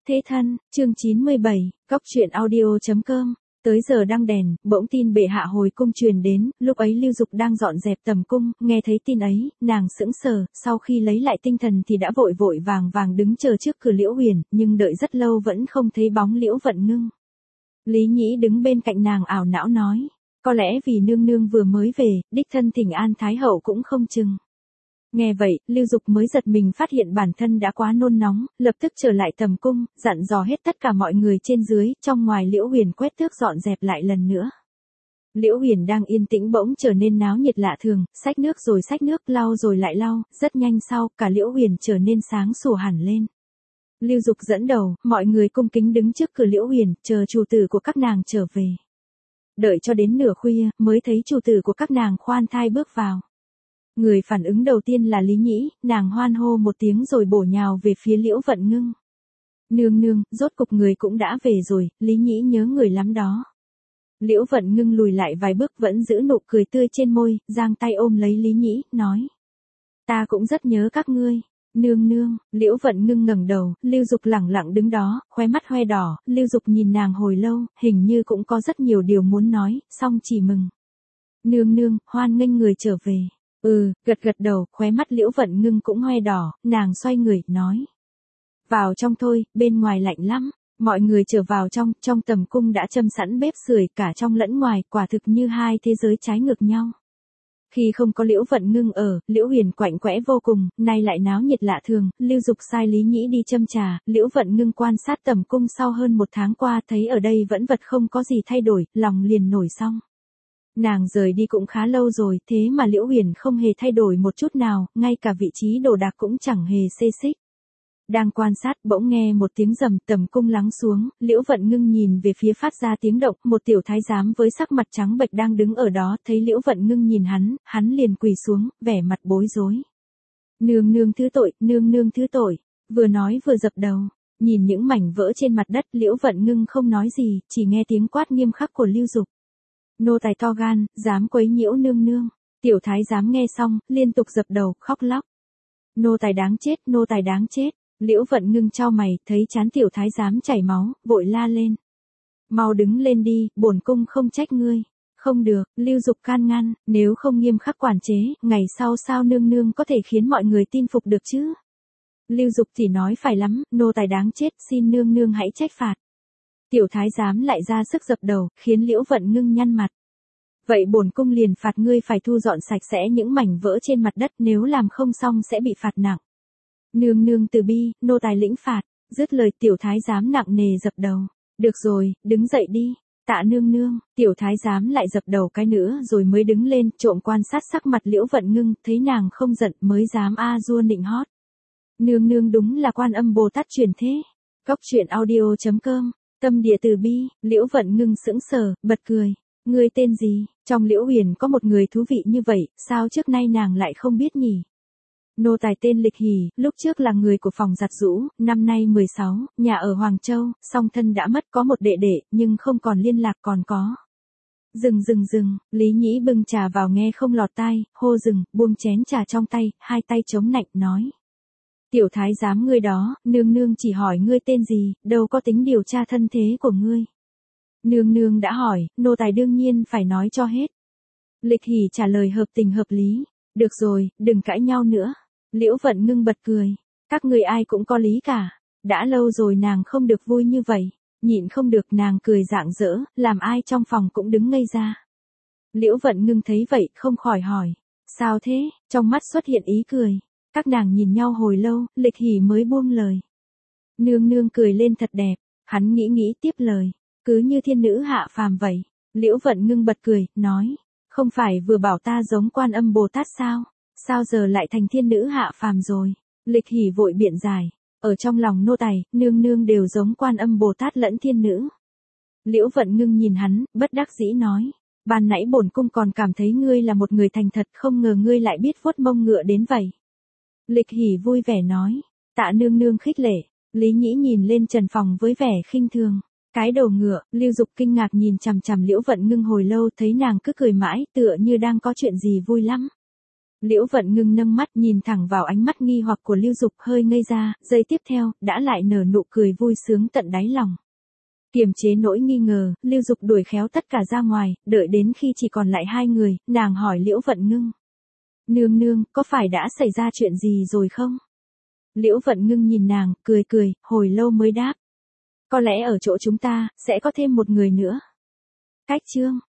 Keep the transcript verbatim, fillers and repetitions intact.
Thế thân, chương chín mươi bảy, Cóc truyện audio chấm com. Tới giờ đăng đèn, bỗng tin bệ hạ hồi cung truyền đến, lúc ấy Lưu Dục đang dọn dẹp tầm cung, nghe thấy tin ấy, nàng sững sờ, sau khi lấy lại tinh thần thì đã vội vội vàng vàng đứng chờ trước cửa Liễu Huyền, nhưng đợi rất lâu vẫn không thấy bóng Liễu Vận Ngưng. Lý Nhĩ đứng bên cạnh nàng ảo não nói, có lẽ vì nương nương vừa mới về, đích thân thỉnh an Thái hậu cũng không chừng. Nghe vậy, Lưu Dục mới giật mình phát hiện bản thân đã quá nôn nóng, lập tức trở lại tầm cung, dặn dò hết tất cả mọi người trên dưới, trong ngoài Liễu Huyền quét tước dọn dẹp lại lần nữa. Liễu Huyền đang yên tĩnh bỗng trở nên náo nhiệt lạ thường, xách nước rồi xách nước, lau rồi lại lau, rất nhanh sau, cả Liễu Huyền trở nên sáng sủa hẳn lên. Lưu Dục dẫn đầu, mọi người cung kính đứng trước cửa Liễu Huyền, chờ chủ tử của các nàng trở về. Đợi cho đến nửa khuya, mới thấy chủ tử của các nàng khoan thai bước vào. Người phản ứng đầu tiên là Lý Nhĩ, nàng hoan hô một tiếng rồi bổ nhào về phía Liễu Vận Ngưng. Nương nương, rốt cục người cũng đã về rồi, Lý Nhĩ nhớ người lắm đó. Liễu Vận Ngưng lùi lại vài bước vẫn giữ nụ cười tươi trên môi, giang tay ôm lấy Lý Nhĩ, nói. Ta cũng rất nhớ các ngươi. Nương nương, Liễu Vận Ngưng ngẩng đầu, Lưu Dục lẳng lặng đứng đó, khóe mắt hoe đỏ, Lưu Dục nhìn nàng hồi lâu, hình như cũng có rất nhiều điều muốn nói, song chỉ mừng. Nương nương, hoan nghênh người trở về. Ừ, gật gật đầu, khóe mắt Liễu Vận Ngưng cũng hoe đỏ, nàng xoay người, nói. Vào trong thôi, bên ngoài lạnh lắm. Mọi người trở vào trong, trong tầm cung đã châm sẵn bếp sưởi cả trong lẫn ngoài, quả thực như hai thế giới trái ngược nhau. Khi không có Liễu Vận Ngưng ở, Liễu Huyền quạnh quẽ vô cùng, nay lại náo nhiệt lạ thường, Lưu Dục sai Lý Nhĩ đi châm trà, Liễu Vận Ngưng quan sát tầm cung sau hơn một tháng qua thấy ở đây vẫn vật không có gì thay đổi, lòng liền nổi xong. Nàng rời đi cũng khá lâu rồi, thế mà Liễu Huyền không hề thay đổi một chút nào, ngay cả vị trí đồ đạc cũng chẳng hề xê xích. Đang quan sát, bỗng nghe một tiếng rầm, tầm cung lắng xuống, Liễu Vận Ngưng nhìn về phía phát ra tiếng động, một tiểu thái giám với sắc mặt trắng bệch đang đứng ở đó, thấy Liễu Vận Ngưng nhìn hắn, hắn liền quỳ xuống, vẻ mặt bối rối. Nương nương thứ tội, nương nương thứ tội, vừa nói vừa dập đầu, nhìn những mảnh vỡ trên mặt đất, Liễu Vận Ngưng không nói gì, chỉ nghe tiếng quát nghiêm khắc của Lưu Dục. Nô tài to gan, dám quấy nhiễu nương nương. Tiểu thái giám nghe xong, liên tục dập đầu, khóc lóc. Nô tài đáng chết, nô tài đáng chết. Liễu Vận Ngưng chau mày, thấy trán tiểu thái giám chảy máu, vội la lên. Mau đứng lên đi, bổn cung không trách ngươi. Không được, Lưu Dục can ngăn, nếu không nghiêm khắc quản chế, ngày sau sao nương nương có thể khiến mọi người tin phục được chứ? Lưu Dục thì nói phải lắm, nô tài đáng chết, xin nương nương hãy trách phạt. Tiểu thái giám lại ra sức dập đầu, khiến Liễu Vận Ngưng nhăn mặt. Vậy bổn cung liền phạt ngươi phải thu dọn sạch sẽ những mảnh vỡ trên mặt đất, nếu làm không xong sẽ bị phạt nặng. Nương nương từ bi, nô tài lĩnh phạt. Dứt lời tiểu thái giám nặng nề dập đầu. Được rồi, đứng dậy đi. Tạ nương nương, tiểu thái giám lại dập đầu cái nữa rồi mới đứng lên, trộm quan sát sắc mặt Liễu Vận Ngưng, thấy nàng không giận mới dám a dua nịnh hót. Nương nương đúng là Quan Âm Bồ Tát truyền thế. Cóc truyện audio chấm com. Tâm địa từ bi, Liễu Vận Ngưng sững sờ, bật cười. Ngươi tên gì? Trong Liễu Huyền có một người thú vị như vậy, sao trước nay nàng lại không biết nhỉ? Nô tài tên Lịch Hỉ, lúc trước là người của phòng giặt giũ, năm nay mười sáu, nhà ở Hoàng Châu, song thân đã mất, có một đệ đệ, nhưng không còn liên lạc còn có. Dừng dừng dừng, Lý Nhĩ bưng trà vào nghe không lọt tai, hô dừng, buông chén trà trong tay, hai tay chống nạnh, nói. Tiểu thái giám ngươi đó, nương nương chỉ hỏi ngươi tên gì, đâu có tính điều tra thân thế của ngươi. Nương nương đã hỏi, nô tài đương nhiên phải nói cho hết. Lịch Hỉ trả lời hợp tình hợp lý. Được rồi, đừng cãi nhau nữa. Liễu Vận Ngưng bật cười. Các người ai cũng có lý cả. Đã lâu rồi nàng không được vui như vậy. Nhịn không được nàng cười rạng rỡ, làm ai trong phòng cũng đứng ngây ra. Liễu Vận Ngưng thấy vậy, không khỏi hỏi. Sao thế? Trong mắt xuất hiện ý cười. Các nàng nhìn nhau hồi lâu, Lịch Hỉ mới buông lời. Nương nương cười lên thật đẹp. Hắn nghĩ nghĩ tiếp lời. Cứ như thiên nữ hạ phàm vậy. Liễu Vận Ngưng bật cười, nói. Không phải vừa bảo ta giống Quan Âm Bồ Tát sao? Sao giờ lại thành thiên nữ hạ phàm rồi? Lịch Hỉ vội biện giải. Ở trong lòng nô tài, nương nương đều giống Quan Âm Bồ Tát lẫn thiên nữ. Liễu Vận Ngưng nhìn hắn, bất đắc dĩ nói. Ban nãy bổn cung còn cảm thấy ngươi là một người thành thật, không ngờ ngươi lại biết vuốt mông ngựa đến vậy. Lịch Hỉ vui vẻ nói. Tạ nương nương khích lệ. Lý Nhĩ nhìn lên trần phòng với vẻ khinh thường. Cái đầu ngựa, Lưu Dục kinh ngạc nhìn chằm chằm Liễu Vận Ngưng hồi lâu, thấy nàng cứ cười mãi, tựa như đang có chuyện gì vui lắm. Liễu Vận Ngưng nâng mắt nhìn thẳng vào ánh mắt nghi hoặc của Lưu Dục, hơi ngây ra, giây tiếp theo, đã lại nở nụ cười vui sướng tận đáy lòng. Kiềm chế nỗi nghi ngờ, Lưu Dục đuổi khéo tất cả ra ngoài, đợi đến khi chỉ còn lại hai người, nàng hỏi Liễu Vận Ngưng. Nương nương, có phải đã xảy ra chuyện gì rồi không? Liễu Vận Ngưng nhìn nàng, cười cười, hồi lâu mới đáp. Có lẽ ở chỗ chúng ta, sẽ có thêm một người nữa. Cách chương